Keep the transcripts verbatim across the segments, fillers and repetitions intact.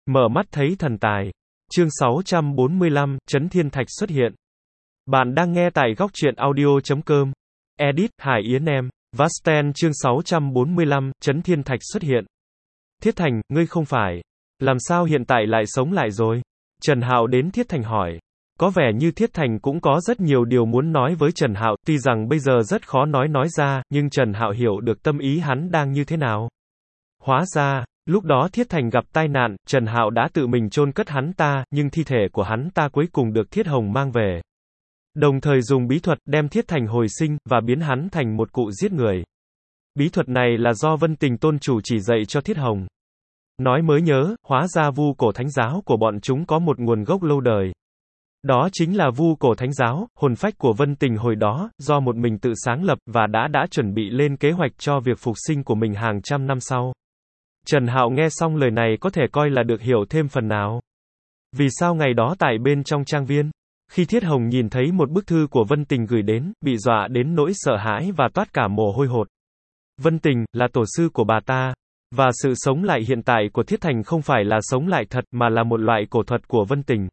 Mở mắt thấy thần tài. Chương sáu trăm bốn mươi lăm, Trấn Thiên Thạch xuất hiện. Bạn đang nghe tại góc truyện audio.com. Edit, Hải Yến em. Vasten chương sáu trăm bốn mươi lăm, Trấn Thiên Thạch xuất hiện. Thiết Thành, ngươi không phải. Làm sao hiện tại lại sống lại rồi? Trần Hạo đến Thiết Thành hỏi. Có vẻ như Thiết Thành cũng có rất nhiều điều muốn nói với Trần Hạo, tuy rằng bây giờ rất khó nói nói ra, nhưng Trần Hạo hiểu được tâm ý hắn đang như thế nào. Hóa ra, lúc đó Thiết Thành gặp tai nạn, Trần Hạo đã tự mình chôn cất hắn ta, nhưng thi thể của hắn ta cuối cùng được Thiết Hồng mang về. Đồng thời dùng bí thuật đem Thiết Thành hồi sinh, và biến hắn thành một cụ giết người. Bí thuật này là do Vân Tình Tôn Chủ chỉ dạy cho Thiết Hồng. Nói mới nhớ, hóa ra Vu Cổ Thánh Giáo của bọn chúng có một nguồn gốc lâu đời. Đó chính là Vu Cổ Thánh Giáo, hồn phách của Vân Tình hồi đó, do một mình tự sáng lập, và đã đã chuẩn bị lên kế hoạch cho việc phục sinh của mình hàng trăm năm sau. Trần Hạo nghe xong lời này có thể coi là được hiểu thêm phần nào. Vì sao ngày đó tại bên trong trang viên, khi Thiết Hồng nhìn thấy một bức thư của Vân Tình gửi đến, bị dọa đến nỗi sợ hãi và toát cả mồ hôi hột. Vân Tình, là tổ sư của bà ta. Và sự sống lại hiện tại của Thiết Thành không phải là sống lại thật, mà là một loại cổ thuật của Vân Tình.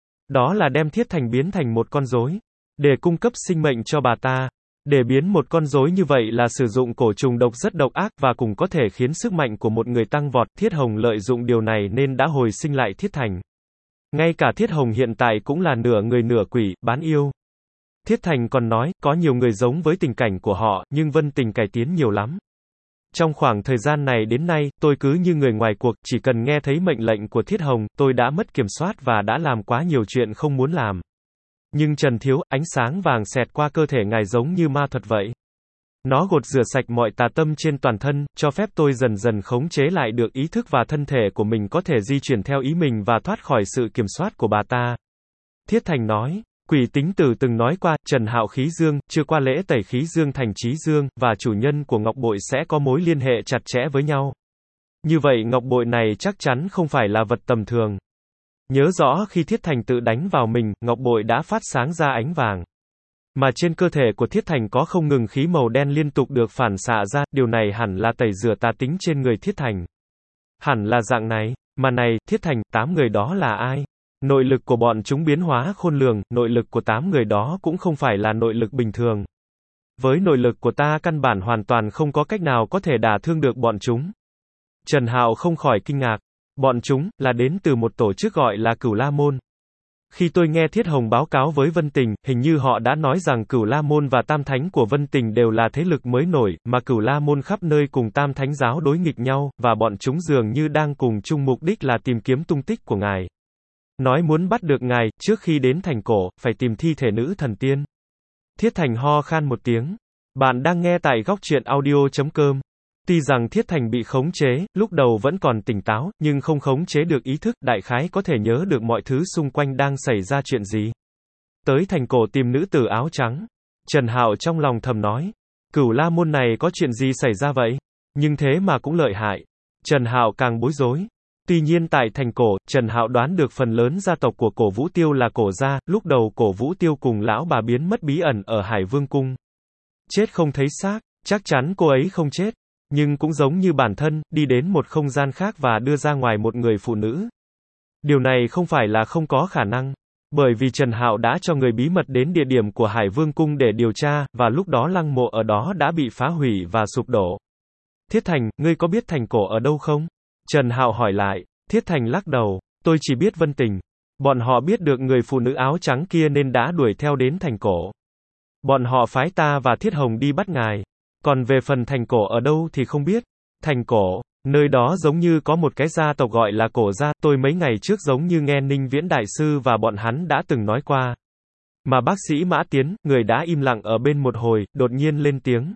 Đó là đem Thiết Thành biến thành một con rối, để cung cấp sinh mệnh cho bà ta. Để biến một con rối như vậy là sử dụng cổ trùng độc rất độc ác, và cũng có thể khiến sức mạnh của một người tăng vọt. Thiết Hồng lợi dụng điều này nên đã hồi sinh lại Thiết Thành. Ngay cả Thiết Hồng hiện tại cũng là nửa người nửa quỷ, bán yêu. Thiết Thành còn nói, có nhiều người giống với tình cảnh của họ, nhưng Vân Tình cải tiến nhiều lắm. Trong khoảng thời gian này đến nay, tôi cứ như người ngoài cuộc, chỉ cần nghe thấy mệnh lệnh của Thiết Hồng, tôi đã mất kiểm soát và đã làm quá nhiều chuyện không muốn làm. Nhưng Trần Thiếu, ánh sáng vàng xẹt qua cơ thể ngài giống như ma thuật vậy. Nó gột rửa sạch mọi tà tâm trên toàn thân, cho phép tôi dần dần khống chế lại được ý thức và thân thể của mình có thể di chuyển theo ý mình và thoát khỏi sự kiểm soát của bà ta. Thiết Thành nói. Quỷ Tính Tử từng nói qua, Trần Hạo khí dương, chưa qua lễ tẩy khí dương thành trí dương, và chủ nhân của ngọc bội sẽ có mối liên hệ chặt chẽ với nhau. Như vậy ngọc bội này chắc chắn không phải là vật tầm thường. Nhớ rõ khi Thiết Thành tự đánh vào mình, ngọc bội đã phát sáng ra ánh vàng. Mà trên cơ thể của Thiết Thành có không ngừng khí màu đen liên tục được phản xạ ra, điều này hẳn là tẩy rửa tà tính trên người Thiết Thành. Hẳn là dạng này, mà này, Thiết Thành, tám người đó là ai? Nội lực của bọn chúng biến hóa khôn lường, nội lực của tám người đó cũng không phải là nội lực bình thường. Với nội lực của ta căn bản hoàn toàn không có cách nào có thể đả thương được bọn chúng. Trần Hạo không khỏi kinh ngạc. Bọn chúng, là đến từ một tổ chức gọi là Cửu La Môn. Khi tôi nghe Thiết Hồng báo cáo với Vân Tình, hình như họ đã nói rằng Cửu La Môn và Tam Thánh của Vân Tình đều là thế lực mới nổi, mà Cửu La Môn khắp nơi cùng Tam Thánh giáo đối nghịch nhau, và bọn chúng dường như đang cùng chung mục đích là tìm kiếm tung tích của ngài. Nói muốn bắt được ngài, trước khi đến thành cổ, phải tìm thi thể nữ thần tiên. Thiết Thành ho khan một tiếng. Bạn đang nghe tại góc truyện audio.com. Tuy rằng Thiết Thành bị khống chế, lúc đầu vẫn còn tỉnh táo, nhưng không khống chế được ý thức, đại khái có thể nhớ được mọi thứ xung quanh đang xảy ra chuyện gì. Tới thành cổ tìm nữ tử áo trắng. Trần Hạo trong lòng thầm nói. Cửu La Môn này có chuyện gì xảy ra vậy? Nhưng thế mà cũng lợi hại. Trần Hạo càng bối rối. Tuy nhiên tại thành cổ, Trần Hạo đoán được phần lớn gia tộc của Cổ Vũ Tiêu là Cổ gia, lúc đầu Cổ Vũ Tiêu cùng lão bà biến mất bí ẩn ở Hải Vương Cung. Chết không thấy xác, chắc chắn cô ấy không chết. Nhưng cũng giống như bản thân, đi đến một không gian khác và đưa ra ngoài một người phụ nữ. Điều này không phải là không có khả năng. Bởi vì Trần Hạo đã cho người bí mật đến địa điểm của Hải Vương Cung để điều tra, và lúc đó lăng mộ ở đó đã bị phá hủy và sụp đổ. Thiết Thành, ngươi có biết thành cổ ở đâu không? Trần Hạo hỏi lại. Thiết Thành lắc đầu. Tôi chỉ biết Vân Tình. Bọn họ biết được người phụ nữ áo trắng kia nên đã đuổi theo đến thành cổ. Bọn họ phái ta và Thiết Hồng đi bắt ngài. Còn về phần thành cổ ở đâu thì không biết. Thành cổ, nơi đó giống như có một cái gia tộc gọi là Cổ gia, tôi mấy ngày trước giống như nghe Ninh Viễn Đại Sư và bọn hắn đã từng nói qua. Mà bác sĩ Mã Tiến, người đã im lặng ở bên một hồi, đột nhiên lên tiếng.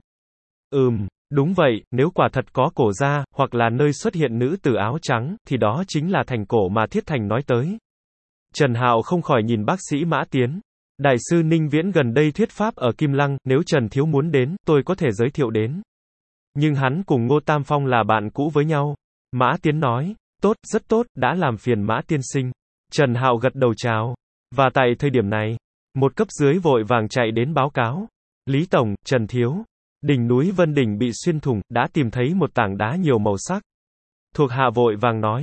Ừm, đúng vậy, nếu quả thật có Cổ gia, hoặc là nơi xuất hiện nữ tử áo trắng, thì đó chính là thành cổ mà Thiết Thành nói tới. Trần Hạo không khỏi nhìn bác sĩ Mã Tiến. Đại sư Ninh Viễn gần đây thuyết pháp ở Kim Lăng, nếu Trần Thiếu muốn đến, tôi có thể giới thiệu đến. Nhưng hắn cùng Ngô Tam Phong là bạn cũ với nhau. Mã Tiến nói, tốt, rất tốt, đã làm phiền Mã tiên sinh. Trần Hạo gật đầu chào. Và tại thời điểm này, một cấp dưới vội vàng chạy đến báo cáo. Lý Tổng, Trần Thiếu. Đỉnh núi Vân Đỉnh bị xuyên thủng, đã tìm thấy một tảng đá nhiều màu sắc. Thuộc hạ vội vàng nói.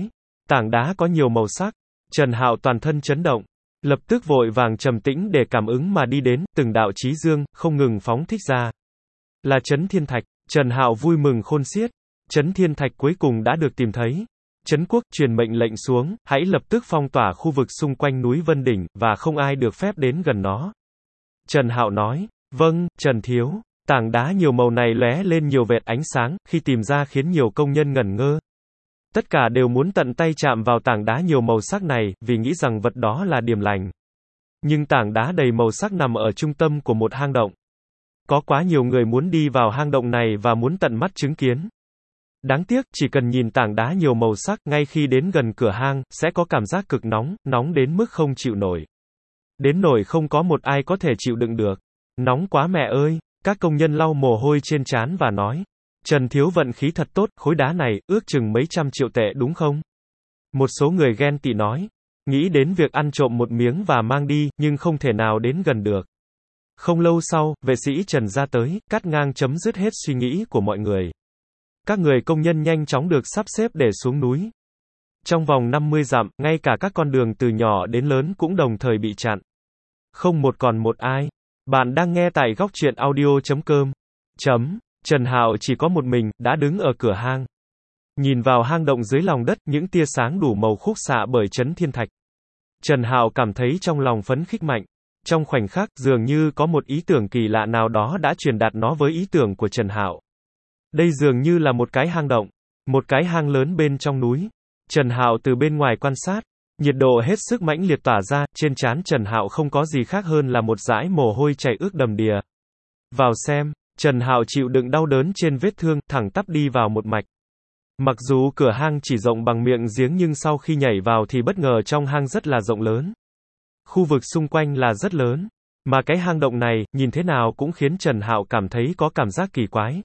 Tảng đá có nhiều màu sắc. Trần Hạo toàn thân chấn động. Lập tức vội vàng trầm tĩnh để cảm ứng mà đi đến, từng đạo chí dương, không ngừng phóng thích ra. Là Chấn Thiên Thạch. Trần Hạo vui mừng khôn xiết. Chấn Thiên Thạch cuối cùng đã được tìm thấy. Trấn Quốc truyền mệnh lệnh xuống, hãy lập tức phong tỏa khu vực xung quanh núi Vân Đỉnh, và không ai được phép đến gần nó. Trần Hạo nói, vâng, Trần Thiếu. Tảng đá nhiều màu này lóe lên nhiều vệt ánh sáng, khi tìm ra khiến nhiều công nhân ngẩn ngơ. Tất cả đều muốn tận tay chạm vào tảng đá nhiều màu sắc này, vì nghĩ rằng vật đó là điềm lành. Nhưng tảng đá đầy màu sắc nằm ở trung tâm của một hang động. Có quá nhiều người muốn đi vào hang động này và muốn tận mắt chứng kiến. Đáng tiếc, chỉ cần nhìn tảng đá nhiều màu sắc, ngay khi đến gần cửa hang, sẽ có cảm giác cực nóng, nóng đến mức không chịu nổi. Đến nỗi không có một ai có thể chịu đựng được. Nóng quá mẹ ơi! Các công nhân lau mồ hôi trên trán và nói. Trần Thiếu vận khí thật tốt, khối đá này, ước chừng mấy trăm triệu tệ đúng không? Một số người ghen tị nói. Nghĩ đến việc ăn trộm một miếng và mang đi, nhưng không thể nào đến gần được. Không lâu sau, vệ sĩ Trần ra tới, cắt ngang chấm dứt hết suy nghĩ của mọi người. Các người công nhân nhanh chóng được sắp xếp để xuống núi. Trong vòng năm mươi dặm, ngay cả các con đường từ nhỏ đến lớn cũng đồng thời bị chặn. Không một còn một ai. Bạn đang nghe tại góc truyện audio chấm com. Chấm. Trần Hạo chỉ có một mình, đã đứng ở cửa hang. Nhìn vào hang động dưới lòng đất, những tia sáng đủ màu khúc xạ bởi Chấn Thiên Thạch. Trần Hạo cảm thấy trong lòng phấn khích mạnh. Trong khoảnh khắc, dường như có một ý tưởng kỳ lạ nào đó đã truyền đạt nó với ý tưởng của Trần Hạo. Đây dường như là một cái hang động. Một cái hang lớn bên trong núi. Trần Hạo từ bên ngoài quan sát. Nhiệt độ hết sức mãnh liệt tỏa ra, trên trán Trần Hạo không có gì khác hơn là một dải mồ hôi chảy ướt đầm đìa. Vào xem, Trần Hạo chịu đựng đau đớn trên vết thương, thẳng tắp đi vào một mạch. Mặc dù cửa hang chỉ rộng bằng miệng giếng nhưng sau khi nhảy vào thì bất ngờ trong hang rất là rộng lớn. Khu vực xung quanh là rất lớn. Mà cái hang động này, nhìn thế nào cũng khiến Trần Hạo cảm thấy có cảm giác kỳ quái.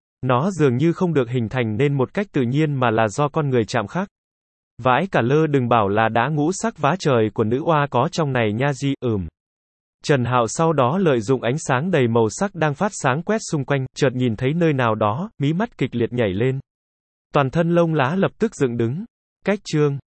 Nó dường như không được hình thành nên một cách tự nhiên mà là do con người chạm khắc. Vãi cả lơ đừng bảo là đá ngũ sắc vá trời của nữ oa có trong này nha di, ừm. Trần Hạo sau đó lợi dụng ánh sáng đầy màu sắc đang phát sáng quét xung quanh, chợt nhìn thấy nơi nào đó, mí mắt kịch liệt nhảy lên. Toàn thân lông lá lập tức dựng đứng. Cách chương.